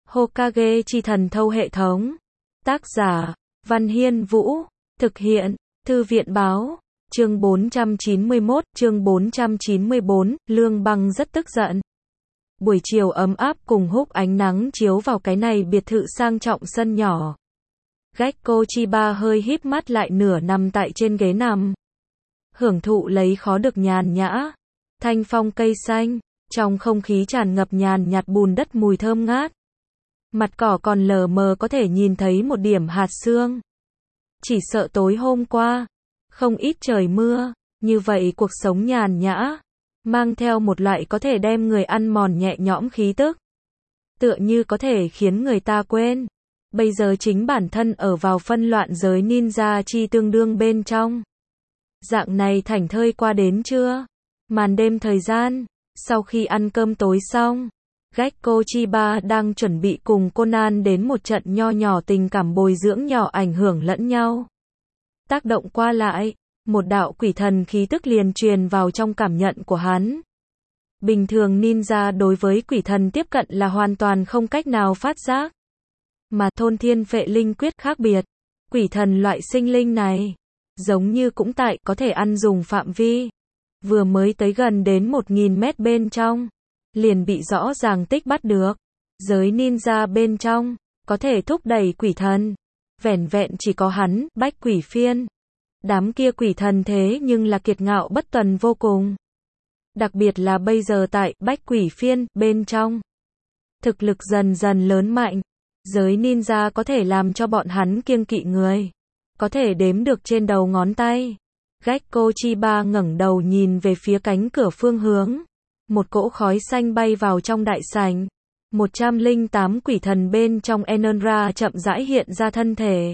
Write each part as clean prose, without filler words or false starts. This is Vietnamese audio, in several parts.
Hokage chi thần thâu hệ thống. Tác giả, Văn Hiên Vũ. Thực hiện, Thư viện báo. Chương 494, Lương Băng rất tức giận. Buổi chiều ấm áp cùng húc ánh nắng chiếu vào cái này biệt thự sang trọng sân nhỏ. Gekko Chiba hơi híp mắt lại nửa nằm tại trên ghế nằm. Hưởng thụ lấy khó được nhàn nhã. Thanh phong cây xanh, trong không khí tràn ngập nhàn nhạt bùn đất mùi thơm ngát. Mặt cỏ còn lờ mờ có thể nhìn thấy một điểm hạt sương. Chỉ sợ tối hôm qua, không ít trời mưa, như vậy cuộc sống nhàn nhã, mang theo một loại có thể đem người ăn mòn nhẹ nhõm khí tức. Tựa như có thể khiến người ta quên. Bây giờ chính bản thân ở vào phân loạn giới ninja chi tương đương bên trong. Dạng này thảnh thơi qua đến trưa. Màn đêm thời gian, sau khi ăn cơm tối xong, Gekko Chiba đang chuẩn bị cùng Conan đến một trận nho nhỏ tình cảm bồi dưỡng nhỏ ảnh hưởng lẫn nhau. Tác động qua lại, một đạo quỷ thần khí tức liền truyền vào trong cảm nhận của hắn. Bình thường ninja đối với quỷ thần tiếp cận là hoàn toàn không cách nào phát giác. Mà thôn thiên phệ linh quyết khác biệt. Quỷ thần loại sinh linh này, giống như cũng tại có thể ăn dùng phạm vi. Vừa mới tới gần đến 1000 mét bên trong, liền bị rõ ràng tích bắt được. Giới ninja bên trong, có thể thúc đẩy quỷ thần. Vẻn vẹn chỉ có hắn, Bách Quỷ Phiên. Đám kia quỷ thần thế nhưng là kiệt ngạo bất tuần vô cùng. Đặc biệt là bây giờ tại Bách Quỷ Phiên bên trong. Thực lực dần dần lớn mạnh. Giới ninja có thể làm cho bọn hắn kiêng kỵ người. Có thể đếm được trên đầu ngón tay. Gekko Chiba ngẩng đầu nhìn về phía cánh cửa phương hướng. Một cỗ khói xanh bay vào trong đại sảnh. 108 quỷ thần bên trong Enonra chậm rãi hiện ra thân thể.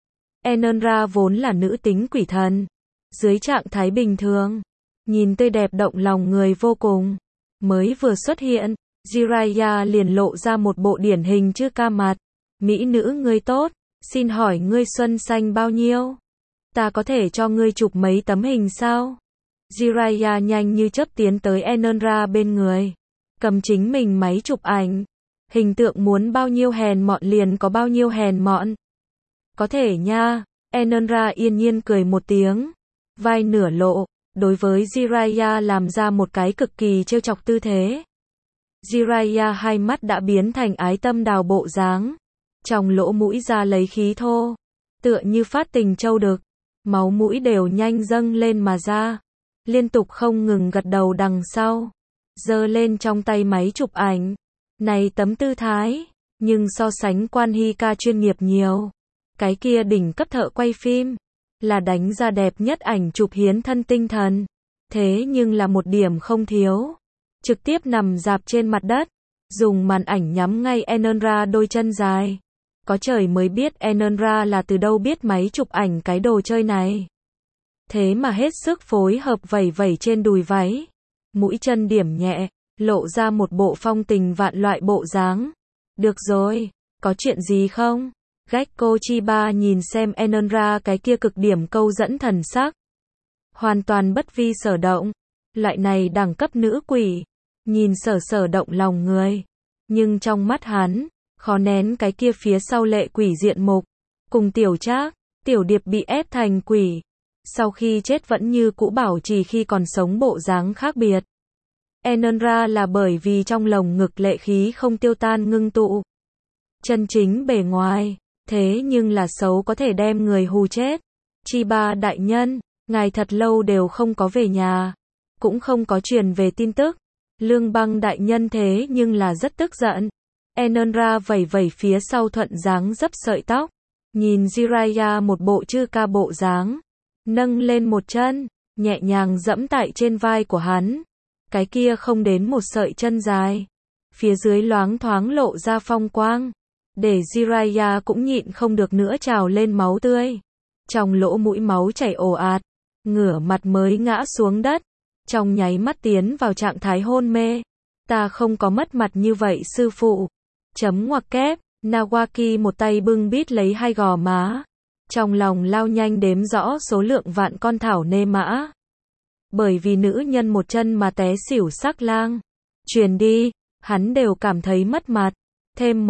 Enonra vốn là nữ tính quỷ thần. Dưới trạng thái bình thường, nhìn tươi đẹp động lòng người vô cùng. Mới vừa xuất hiện, Jiraiya liền lộ ra một bộ điển hình chữ ca mặt. Mỹ nữ ngươi tốt, xin hỏi ngươi xuân xanh bao nhiêu? Ta có thể cho ngươi chụp mấy tấm hình sao? Jiraiya nhanh như chớp tiến tới Enonra bên người. Cầm chính mình máy chụp ảnh. Hình tượng muốn bao nhiêu hèn mọn liền có bao nhiêu hèn mọn. Có thể nha. Enonra yên nhiên cười một tiếng. Vai nửa lộ. Đối với Jiraiya làm ra một cái cực kỳ trêu chọc tư thế. Jiraiya hai mắt đã biến thành ái tâm đào bộ dáng. Trong lỗ mũi ra lấy khí thô. Tựa như phát tình trâu đực. Máu mũi đều nhanh dâng lên mà ra. Liên tục không ngừng gật đầu đằng sau. Giơ lên trong tay máy chụp ảnh. Này tấm tư thái. Nhưng so sánh Quan Hy ca chuyên nghiệp nhiều. Cái kia đỉnh cấp thợ quay phim. Là đánh ra đẹp nhất ảnh chụp hiến thân tinh thần. Thế nhưng là một điểm không thiếu. Trực tiếp nằm dạp trên mặt đất. Dùng màn ảnh nhắm ngay Enonra đôi chân dài. Có trời mới biết Enonra là từ đâu biết máy chụp ảnh cái đồ chơi này. Thế mà hết sức phối hợp vẩy vẩy trên đùi váy. Mũi chân điểm nhẹ, lộ ra một bộ phong tình vạn loại bộ dáng. Được rồi, có chuyện gì không? Gekko Chiba nhìn xem Enonra cái kia cực điểm câu dẫn thần sắc. Hoàn toàn bất vi sở động. Loại này đẳng cấp nữ quỷ. Nhìn sở động lòng người. Nhưng trong mắt hắn, khó nén cái kia phía sau lệ quỷ diện mục. Cùng tiểu trác, tiểu điệp bị ép thành quỷ. Sau khi chết vẫn như cũ bảo trì khi còn sống bộ dáng khác biệt. Enonra là bởi vì trong lồng ngực lệ khí không tiêu tan ngưng tụ. Chân chính bề ngoài, thế nhưng là xấu có thể đem người hù chết. Chiba đại nhân, ngài thật lâu đều không có về nhà. Cũng không có truyền về tin tức. Lương Băng đại nhân thế nhưng là rất tức giận. Enonra vẩy vẩy phía sau thuận dáng dấp sợi tóc. Nhìn Jiraiya một bộ chư ca bộ dáng. Nâng lên một chân, nhẹ nhàng dẫm tại trên vai của hắn. Cái kia không đến một sợi chân dài. Phía dưới loáng thoáng lộ ra phong quang. Để Jiraiya cũng nhịn không được nữa trào lên máu tươi. Trong lỗ mũi máu chảy ồ ạt. Ngửa mặt mới ngã xuống đất. Trong nháy mắt tiến vào trạng thái hôn mê. Ta không có mất mặt như vậy sư phụ. Chấm ngoặc kép, Nawaki một tay bưng bít lấy hai gò má. Trong lòng lao nhanh đếm rõ số lượng vạn con thảo nê mã. Bởi vì nữ nhân một chân mà té xỉu sắc lang. Truyền đi, hắn đều cảm thấy mất mặt. Thêm một,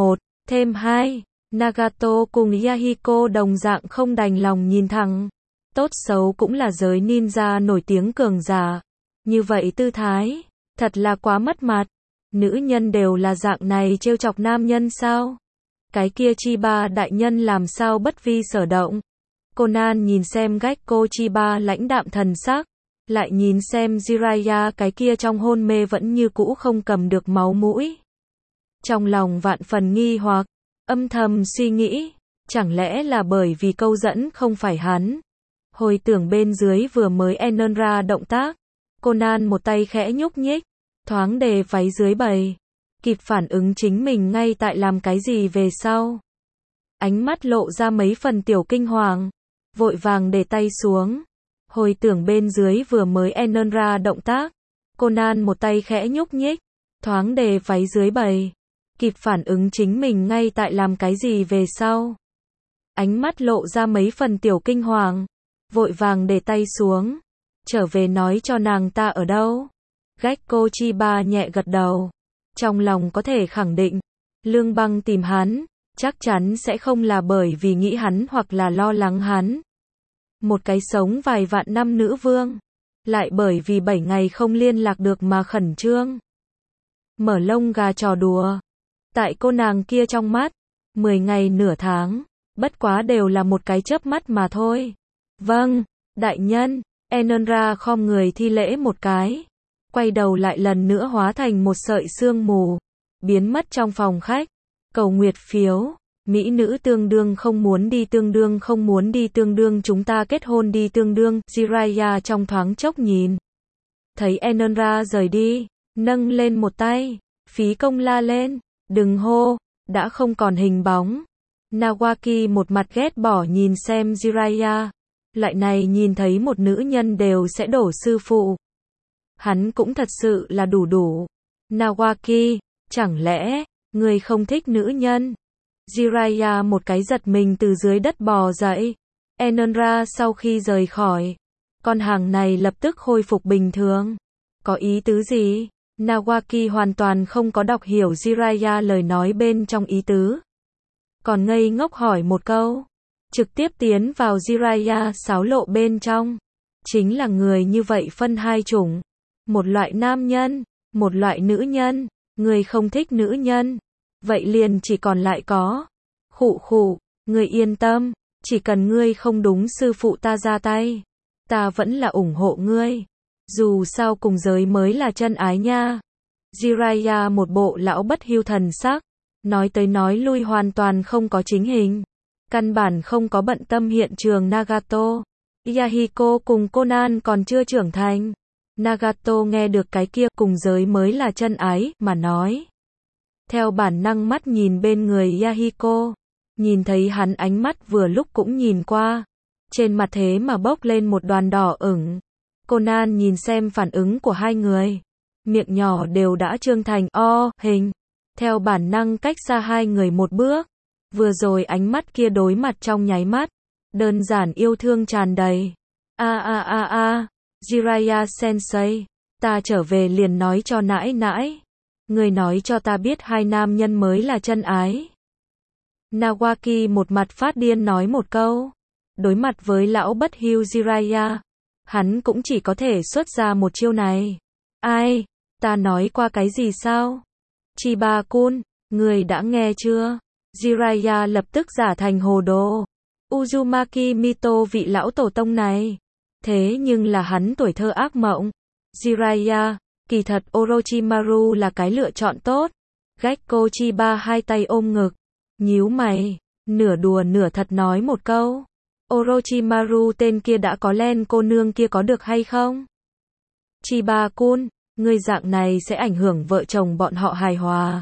Thêm 2, Nagato cùng Yahiko đồng dạng không đành lòng nhìn thẳng. Tốt xấu cũng là giới ninja nổi tiếng cường giả. Như vậy tư thái, thật là quá mất mặt. Nữ nhân đều là dạng này trêu chọc nam nhân sao? Cái kia Chiba đại nhân làm sao bất vi sở động? Conan nhìn xem Gekko Chiba lãnh đạm thần sắc, lại nhìn xem Jiraiya cái kia trong hôn mê vẫn như cũ không cầm được máu mũi. Trong lòng vạn phần nghi hoặc, âm thầm suy nghĩ, chẳng lẽ là bởi vì câu dẫn không phải hắn? Hồi tưởng bên dưới vừa mới Enonra động tác, Conan một tay khẽ nhúc nhích, thoáng đề váy dưới bày, kịp phản ứng chính mình ngay tại làm cái gì về sau. Ánh mắt lộ ra mấy phần tiểu kinh hoàng, vội vàng để tay xuống. Hồi tưởng bên dưới vừa mới Enonra động tác, Conan một tay khẽ nhúc nhích, thoáng đề váy dưới bày, kịp phản ứng chính mình ngay tại làm cái gì về sau. Ánh mắt lộ ra mấy phần tiểu kinh hoàng, vội vàng để tay xuống, trở về nói cho nàng ta ở đâu. Gekko Chiba nhẹ gật đầu, trong lòng có thể khẳng định, Lương Băng tìm hắn, chắc chắn sẽ không là bởi vì nghĩ hắn hoặc là lo lắng hắn. Một cái sống vài vạn năm nữ vương, lại bởi vì 7 ngày không liên lạc được mà khẩn trương. Mở lông gà trò đùa. Tại cô nàng kia trong mắt, 10 ngày nửa tháng, bất quá đều là một cái chớp mắt mà thôi. Vâng, đại nhân. Enonra khom người thi lễ một cái, quay đầu lại lần nữa hóa thành một sợi sương mù, biến mất trong phòng khách. Cầu nguyệt phiếu, mỹ nữ tương đương không muốn đi tương đương không muốn đi tương đương chúng ta kết hôn đi tương đương. Jiraiya trong thoáng chốc nhìn thấy Enonra rời đi, nâng lên một tay, phí công la lên, đừng hô, đã không còn hình bóng. Nawaki một mặt ghét bỏ nhìn xem Jiraiya, loại này nhìn thấy một nữ nhân đều sẽ đổ sư phụ. Hắn cũng thật sự là đủ. Nawaki, chẳng lẽ người không thích nữ nhân? Jiraiya một cái giật mình từ dưới đất bò dậy. Enonra sau khi rời khỏi, con hàng này lập tức khôi phục bình thường. Có ý tứ gì? Nawaki hoàn toàn không có đọc hiểu Jiraiya lời nói bên trong ý tứ, còn ngây ngốc hỏi một câu, trực tiếp tiến vào Jiraiya xáo lộ bên trong. Chính là người như vậy phân hai chủng, một loại nam nhân, một loại nữ nhân. Người không thích nữ nhân, vậy liền chỉ còn lại có khụ, người yên tâm, chỉ cần ngươi không đúng sư phụ ta ra tay, ta vẫn là ủng hộ ngươi. Dù sao cùng giới mới là chân ái nha. Jiraiya một bộ lão bất hiu thần sắc, nói tới nói lui hoàn toàn không có chính hình, căn bản không có bận tâm hiện trường Nagato. Yahiko cùng Conan còn chưa trưởng thành. Nagato nghe được cái kia cùng giới mới là chân ái mà nói, theo bản năng mắt nhìn bên người Yahiko, nhìn thấy hắn ánh mắt vừa lúc cũng nhìn qua, trên mặt thế mà bốc lên một đoàn đỏ ửng. Conan nhìn xem phản ứng của hai người, miệng nhỏ đều đã trương thành O hình, theo bản năng cách xa hai người một bước. Vừa rồi ánh mắt kia đối mặt trong nháy mắt, đơn giản yêu thương tràn đầy. Jiraiya sensei, ta trở về liền nói cho nãi nãi, người nói cho ta biết hai nam nhân mới là chân ái. Nawaki một mặt phát điên nói một câu, đối mặt với lão bất hiu Jiraiya, hắn cũng chỉ có thể xuất ra một chiêu này. Ai, ta nói qua cái gì sao? Chiba-kun, người đã nghe chưa? Jiraiya lập tức giả thành hồ đồ. Uzumaki Mito vị lão tổ tông này, thế nhưng là hắn tuổi thơ ác mộng. Jiraiya, kỳ thật Orochimaru là cái lựa chọn tốt. Gekko Chiba hai tay ôm ngực, nhíu mày, nửa đùa nửa thật nói một câu. Orochimaru tên kia đã có len cô nương kia có được hay không? Chiba-kun, ngươi dạng này sẽ ảnh hưởng vợ chồng bọn họ hài hòa.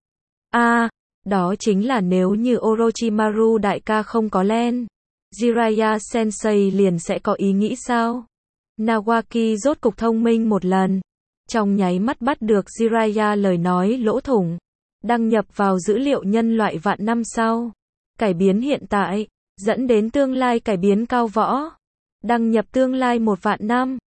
Đó chính là nếu như Orochimaru đại ca không có len, Jiraiya sensei liền sẽ có ý nghĩ sao? Nawaki rốt cục thông minh một lần, trong nháy mắt bắt được Jiraiya lời nói lỗ thủng, đăng nhập vào dữ liệu nhân loại vạn năm sau, cải biến hiện tại, dẫn đến tương lai cải biến cao võ, đăng nhập tương lai 1 vạn năm.